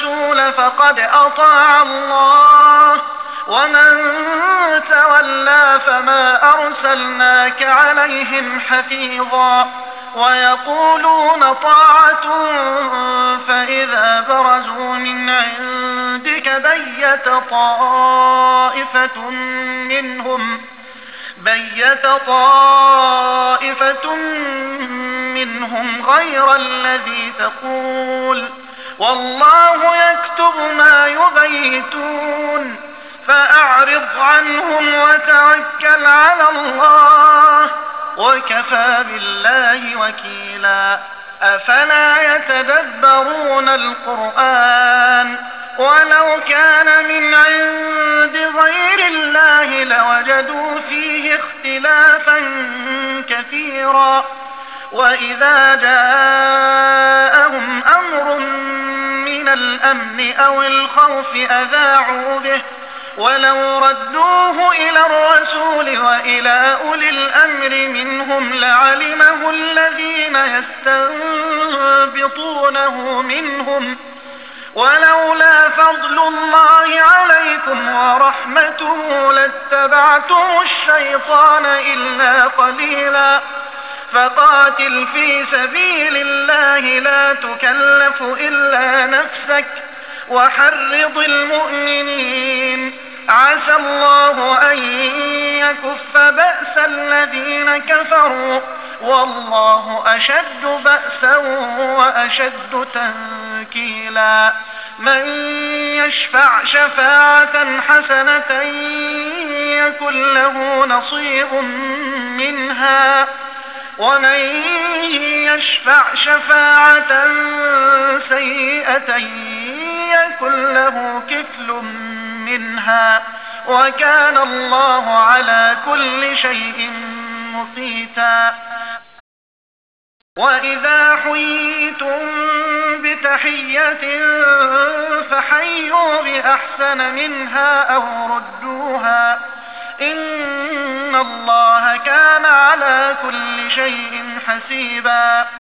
الرسول فقد أطاع الله ومن تولى فما أرسلناك عليهم حفيظا ويقولون طاعة فإذا برزوا من عندك بيت طائفة منهم غير الذي تقول والله يكتب ما يبيتون فأعرض عنهم وتوكل على الله وكفى بالله وكيلا. أفلا يتدبرون القرآن ولو كان من عند غير الله لوجدوا فيه اختلافا كثيرا وإذا جاءهم أمر من الأمن أو الخوف أذاعوا به ولو ردوه إلى الرسول وإلى أولي الأمر منهم لعلمه الذين يستنبطونه منهم ولولا فضل الله عليكم ورحمته لاتبعتم الشيطان إلا قليلا. فقاتل في سبيل الله لا تكلف إلا نفسك وحرض المؤمنين عسى الله أن يكف بأس الذين كفروا والله أشد بأسا وأشد تنكيلا. من يشفع شفاعة حسنة يكن له نصيب منها ومن يشفع شفاعة سيئة يكن له كفل منها وكان الله على كل شيء مقيتا. وإذا حييتم بتحية فحيوا بأحسن منها أو ردوها إن الله كان على كل شيء حسيبا.